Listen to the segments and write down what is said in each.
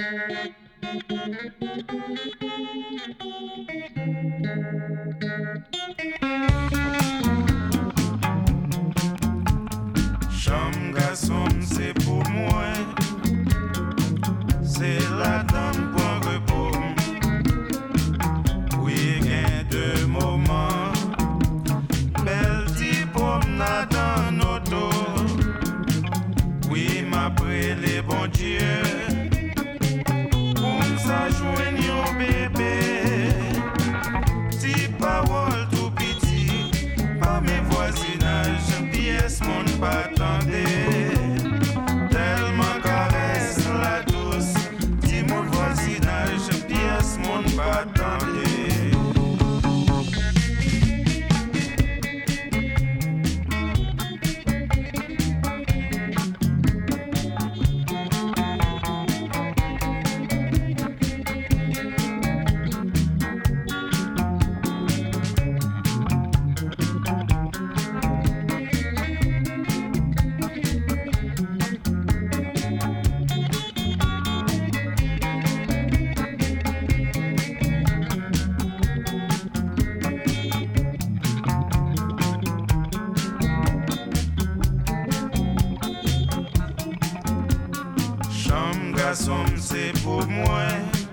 Chambre garçon, c'est pour moi. C'est la dame pour repos. Oui, gain de moments. Belle petite promenade en auto. Oui, m'après les bons dieux. Pour ça joindre un bébé. Petit parole tout petit. Par mes voisinages, pièce mon pas attendez. Tellement caresse la douce. Dis mon voisinage, pièce mon pas attendez. C'est pour moi,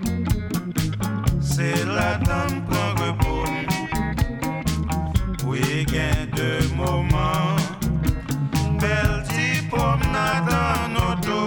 c'est la dame prend repos. Oui, gain de moments, belle petite promenade en auto.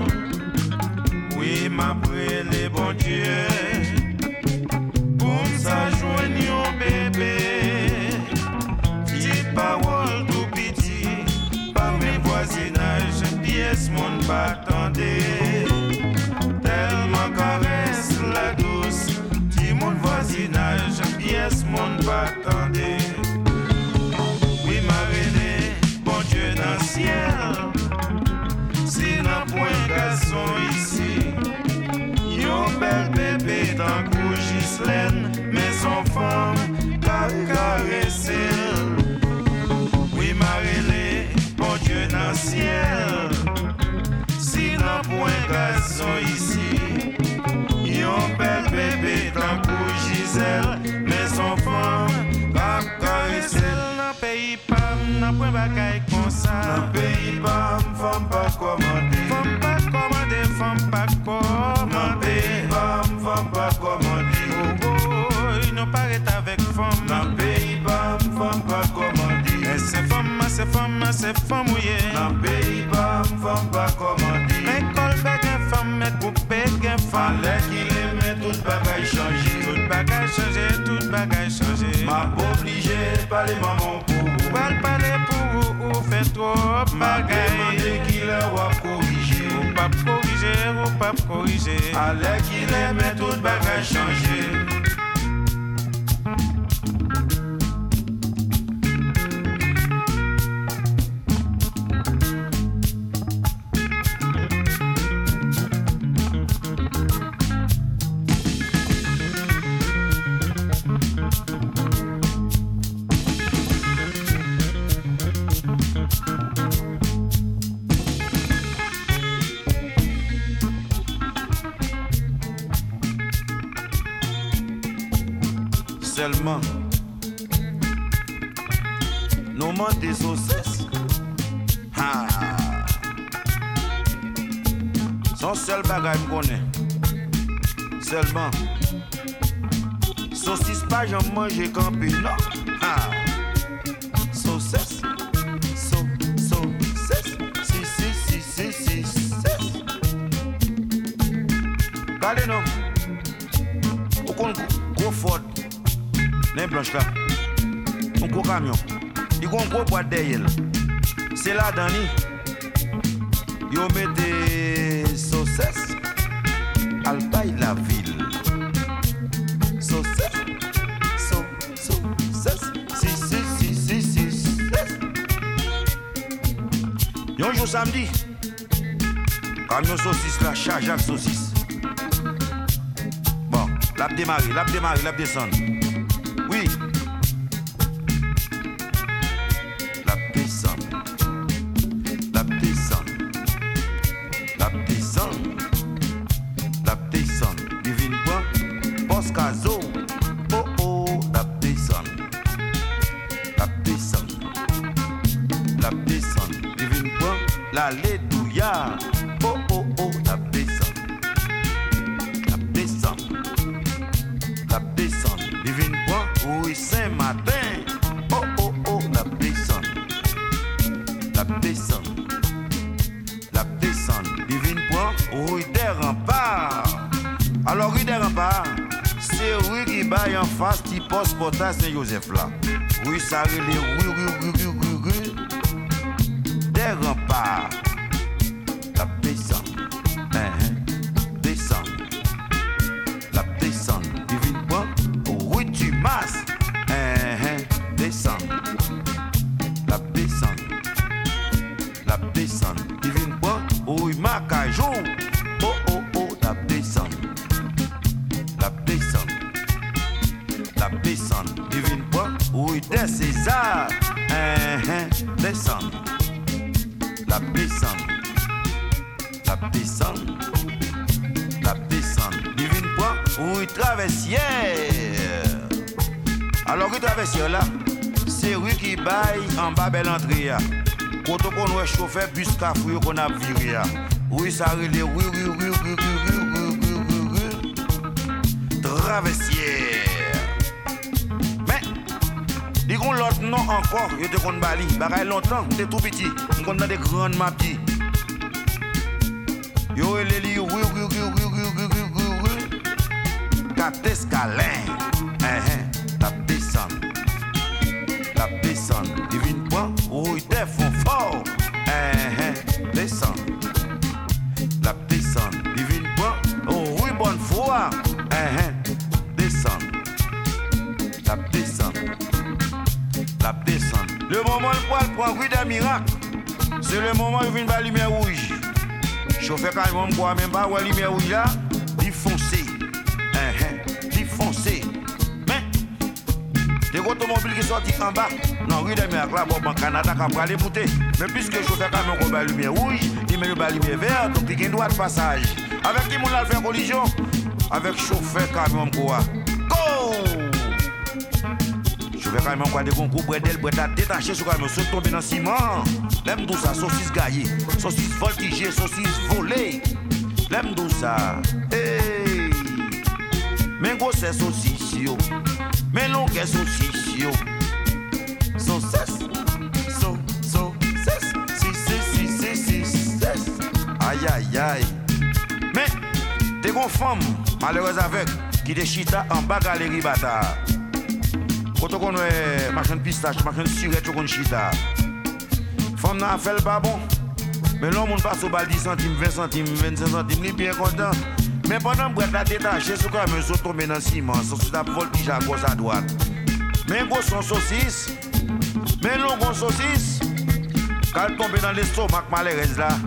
Oui, m'après les bons dieux, pour ça joindre un bébé. Petite parole tout petit, par mes voisinages, pièce mon pas attendez. Tellement caresse la douce, dis mon voisinage, pièce mon pas attendez. Oui, Marie, bon Dieu dans le ciel, si n'a point garçon ici, yon bel bébé dans le Ghislaine, mais son femme caresse. Oui, Marie, bon Dieu dans le ciel, si n'a point garçon ici, yon bel bébé dans pour Gisèle, mais son femme caresse. Dans pays pas, n'a point bagaille comme ça. Dans pays pas, femme pas commander. Femme pas commander, femme pas commander. Dans pays pas, femme pas commander. Oh oh, il nous paraît avec femme. Dans pays pas, femme pas commander. C'est femme, oui. Dans pays pas, femme pas commander. L'école bagaille femme, met poupée gain femme. Allez qu'il aime, tout bagaille changer. Tout bagaille changer, tout bagaille changer. M'a obligé parler maman pour. Parler pour ou fait trop bagaille. Demander qu'il a corriger. Ou pas corriger. Allez qu'il aime, tout bagaille changer. Seulement, nous manque des saucisses. Son seul bagage me connaît. Seulement, saucisse pas j'en mange campé, non. Saucisse, saucisse, si. Regardez non. Au compte, gros Ford. Les blanches là, un gros camion, il y a un gros boîte derrière. C'est là, Dani, ils mettent des saucisses, alpaille la ville. Saucisses, si. Un jour samedi, camion saucisse là, charge avec saucisse. Bon, l'a démarré, l'a descendre. Oui. La descente. Kazo. Oh oh, la descend. La descend. La descend. Divine point, la Lédouya. Oh oh oh, la descend. La descend. La descend. Divine point, oui, Saint-Martin. Oh oh oh, la descend. La descend. La descend. Divine point, oui, des remparts. Alors, rue des remparts, c'est rue qui baille en face du poste portage Saint-Joseph là. Rue ça rue des remparts. La descend. Descend. La descend. Divine point, rue du Mas. Descend. La descend. La descend. Divine point, rue Macajou. Oh oh oh, la descend. La descend. La descend. Divine point, rue des César. Descend. La descend. La descend. La descend. Divine point, rue Traversière. Alors, rue Traversière là, c'est rue qui baille en bas belle entrée. Quand on a chauffeur bus cafouille qu'on a viré. Oui, ça relève rue Traversière. Mais, ils ont l'autre nom encore, ils te connaissent Bali. Bagaille longtemps, t'es tout petit, on connaît des grandes mapies. Yo, les li Catescalin. La descend. La descend. Divine point, oui, des fonds forts. Descend. La descend. Divine point, oui, bonne foi. Descend. La descend. La descend. Le moment le poil prend rue des miracles. C'est le moment où il vient la lumière rouge. Chauffeur quand même quoi même pas la lumière rouge là, il foncé. Il foncé. Mais des automobiles qui sortent en bas. Non, rue des miracles là, bon, en Canada, quand on va les bouter. Mais puisque le chauffeur quand même la lumière rouge, il met la lumière verte, donc il y a un droit de passage. Avec qui on a fait collision? Avec chauffeur quand même quoi. Go! Je vais quand même quoi des concours bredel bredel détaché sur quand même se tomber dans le ciment. L'aime tout ça, saucisse gaillée, saucisse voltigée, saucisse volée. L'aime tout ça. Hey! Mais gros c'est saucisse yo. Mais long que saucisse yo. Saucisse. Aïe aïe aïe. Mais des gros femmes malheureuses avec qui des chita en bas galerie bâtard. Quand on connaît machin pistache, machin surette, on chita. Femme n'a fait le pas bon. Mais l'homme on passe au bal 10 centimes, 20 centimes, 25 centimes, il est bien content. Mais pendant que la détaché, c'est quand même un tomber dans le ciment, saucisse à voltige à gauche à droite. Mais gros son saucisse, mais long gros saucisse, quand elle tombe dans l'estomac, malheureuse là,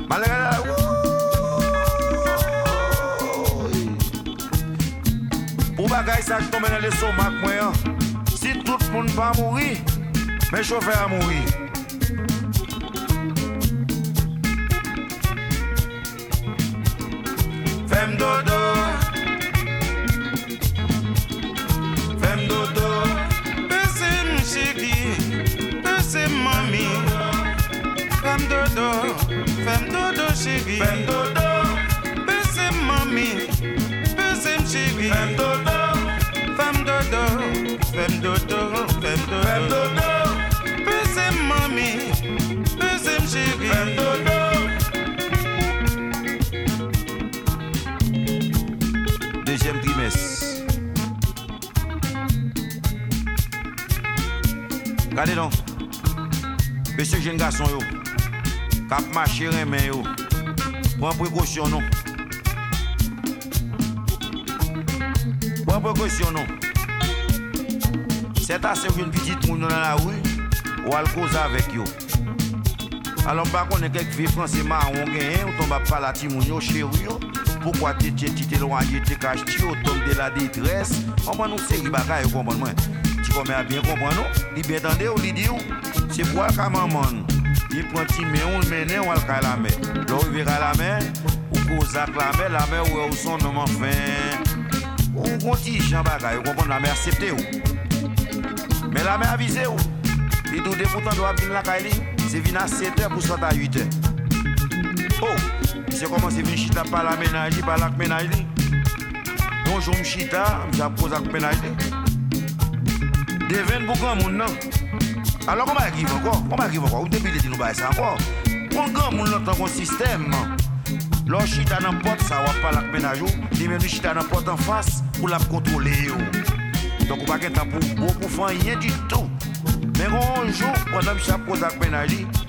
pour bagaille ça tombe dans l'estomac, moi, si tout le monde va mourir, mais chauffeur a mourir. Femme dodo, femme dodo, baissez mon chéri, baissez mamie. Femme dodo chéri, femme dodo, baissez mamie, baissez mon chéri. Femme dodo, femme dodo, femme dodo, femme dodo, baissez mamie, baissez mon chéri. Femme dodo. Deuxième trimestre. Regardez donc. Monsieur jeune garçon yo. Cap marcher remen yo. Prends précaution non. Prends précaution non. C'est assez une petite moun dans la rue ou al cause avec yo. Alors pas connait quelques vieux français marron gagne ou tombe pas la ti moun yo chez yo. Pourquoi tu t'es éloigné, tu caches, tu tombes de la détresse? On va nous série bagaille, comprends moi. Tu commences bien comprendre, il bien entendre ou il dit c'est pour la maman. Il prend petit mais on le mène on va le la mer. Là il verra la mer ou cause la mer ou son nom enfin. On contingent bagaille, on comprend la mère accepté ou. Mais la mère avisé ou. Et tout députant doit venir la caille, c'est venir à 7h pour sortir à 8h. Oh, c'est comment c'est venir chita par la ménage, par la ménage. Bonjour m'chita, j'appose avec ménage. Devine pour grand monde non. Alors comment arrive encore? Comment arrive encore? Ou depuis les nous bailler ça encore? Pour grand monde dans un système. L'on chita dans porte ça va pas la ménage, ni même chita dans porte en face pour la contrôler. Donc on pas qu'un temps pour faire rien du tout. Mais un jour, pendant que je pose avec ménage,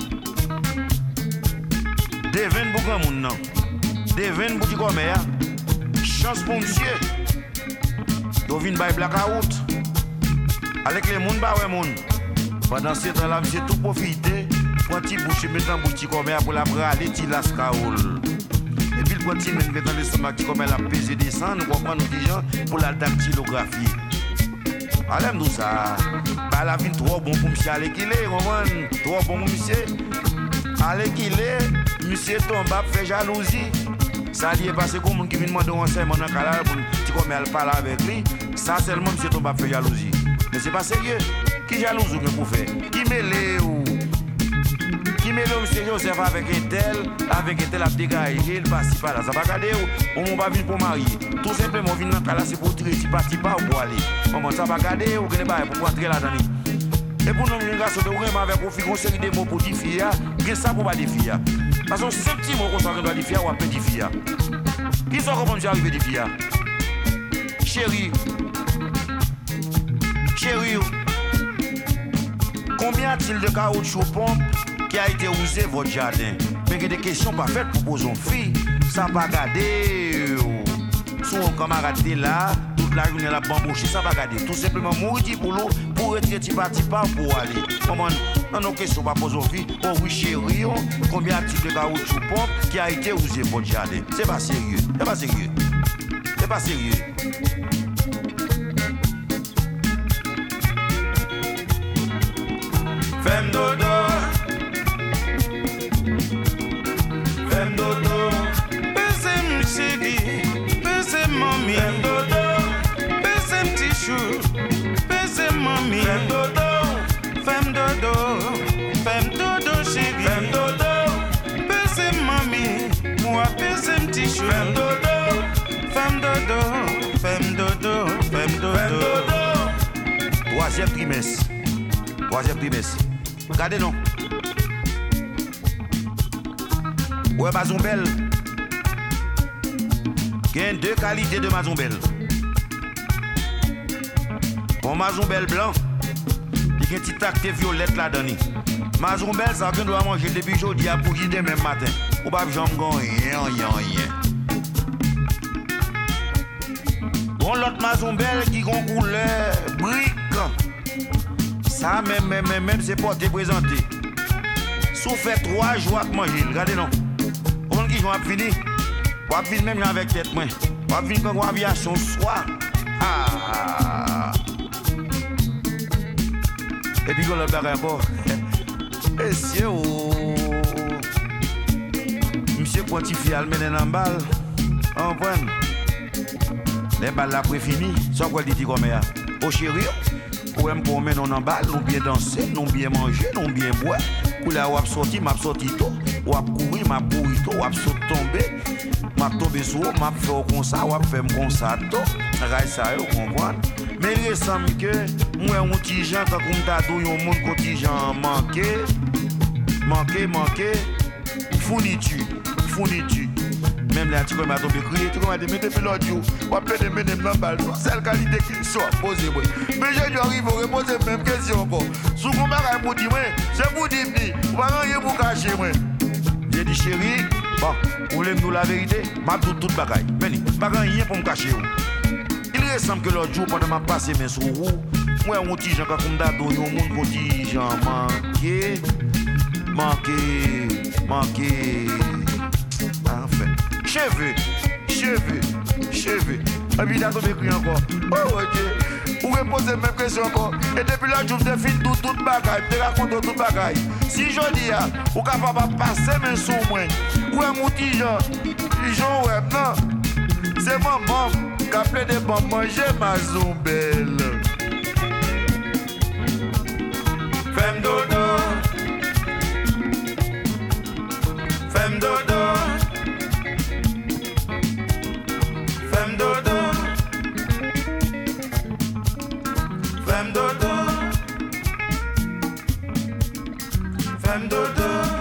devine pour grand monde non. Devine pour du commerce. Chance pour monsieur. Tu viens de blackout. Avec les gens, bah ouais, monde. Pendant ce temps-là, monsieur tout profité. Pour un petit bouche, mettre en bouche commerce pour la braler, il la scaoul. Et puis, le continue de mettre dans l'estomac qui commerce la pesée descend, nous comprenons des gens pour la dactylographie. Allez, nous ça. Bah, la vie trop bon pour monsieur aller qu'il est, trop bon pour monsieur. Aller qu'il est, monsieur tombe, fait jalousie. Ça dit parce que comme on qui vient demander un enseignement dans le canal pour petit commerce parler avec lui, ça seulement monsieur tombe fait jalousie. Mais c'est pas sérieux. Qui jalouse ou que vous faites? Qui mêle ou? Qui mêle monsieur Joseph avec un tel a dégagé, il passe pas là. Ça va garder ou on va venir pour marier. Tout simplement venir dans le canal c'est pour tirer, si parti pas ou pour aller. Comment ça va garder ou que ne pas pour entrer là-dedans. Et pour nous, les gars, c'est vraiment avec une série de mots pour dire fille, qu'est-ce ça pour pas dire fille? Parce que ce petit mot qu'on s'en doit dire fille ou après dire fille. Qui sont comment j'ai arrivé dire fille? Chérie. Chérie, combien a-t-il de caoutchouc pompe qui a été usé votre jardin? Mais il y a des questions pas faites pour poser une fille. Ça va garder. Si un camarade est là, toute la journée la bambouche, ça va garder. Tout simplement mourir pour l'eau, pour retirer petit pas pour aller. Comment non, nos questions pas poser une fille. Oh oui chérie, combien a-t-il de caoutchouc pompe qui a été usé votre jardin? C'est pas sérieux. C'est pas sérieux. C'est pas sérieux. Femme dodo, femme dodo, baissez chérie, baissez mamie. Femme dodo, baissez petit chou, baissez mamie. Femme dodo, femme dodo chérie. Femme dodo, baissez mamie, moi baissez petit chou. Femme dodo, femme dodo, femme dodo, femme dodo. Troisième trimestre. Regardez non. Ouais, Mazombel. Il y a deux qualités de Mazombel. Bon, Mazombel blanc, il y a un petit acte violette là-dedans. Mazombel, ça qu'on doit manger depuis aujourd'hui à pour demain même matin. Ou pas jamais rien. Bon, l'autre Mazombel qui a une couleur brique. Ça, même, c'est porté présenté. Si vous faites 3 jours à manger, regardez non. On qui va finir. On va finir même avec tête. On va finir quand on va aviation soir. Ah. Et puis, on le barre encore. Et c'est monsieur quantifié al menen en balle. On prend. Les balles là pour fini. Soit quoi dit comme ça. Au chéri. Pour me promener en balle, nous bien danser, nous bien manger, nous bien boire. Pour là où sorti, m'a sorti tout, ou courir, m'a courir tout, ou saute tomber, m'a tombé sur, m'a fait comme ça, ou fait comme ça tout. Raille ça, vous comprenez? Mais il semble que moi un petit gens quand on t'a dit un monde contingent manqué, fourniture. Même là, tu m'as tombé crier, tu m'as dit, mais depuis l'autre jour, on peut te mettre dans la balle. C'est la qualité qui soit posée. Mais j'ai arrivé à reposer la même question encore. Si vous m'avez pour dire, c'est pour dire, vous n'avez rien pour cacher. J'ai dit, chérie, bon, vous voulez me dire la vérité? Je vais tout bagaille. Mais je n'ai rien pour me cacher. Il ressemble que l'autre jour, pendant que je passe mes sous vous, moi, un petit gens, quand on m'a donné un monde contingent manqué. Enfin. Cheveux. Et puis il a tombé écrit encore. Oh ok. Vous reposez la même question encore. Et depuis là, je vous ai fait toute bagaille. Je te raconte toute bagaille. Si je dis, vous êtes capable de passer mes sous moi. Ou un petit genre web, non. C'est maman qui a rappelle de bon manger ma zombelle. Femme dodo, femme dodo, femme dodo, femme dodo, femme dodo.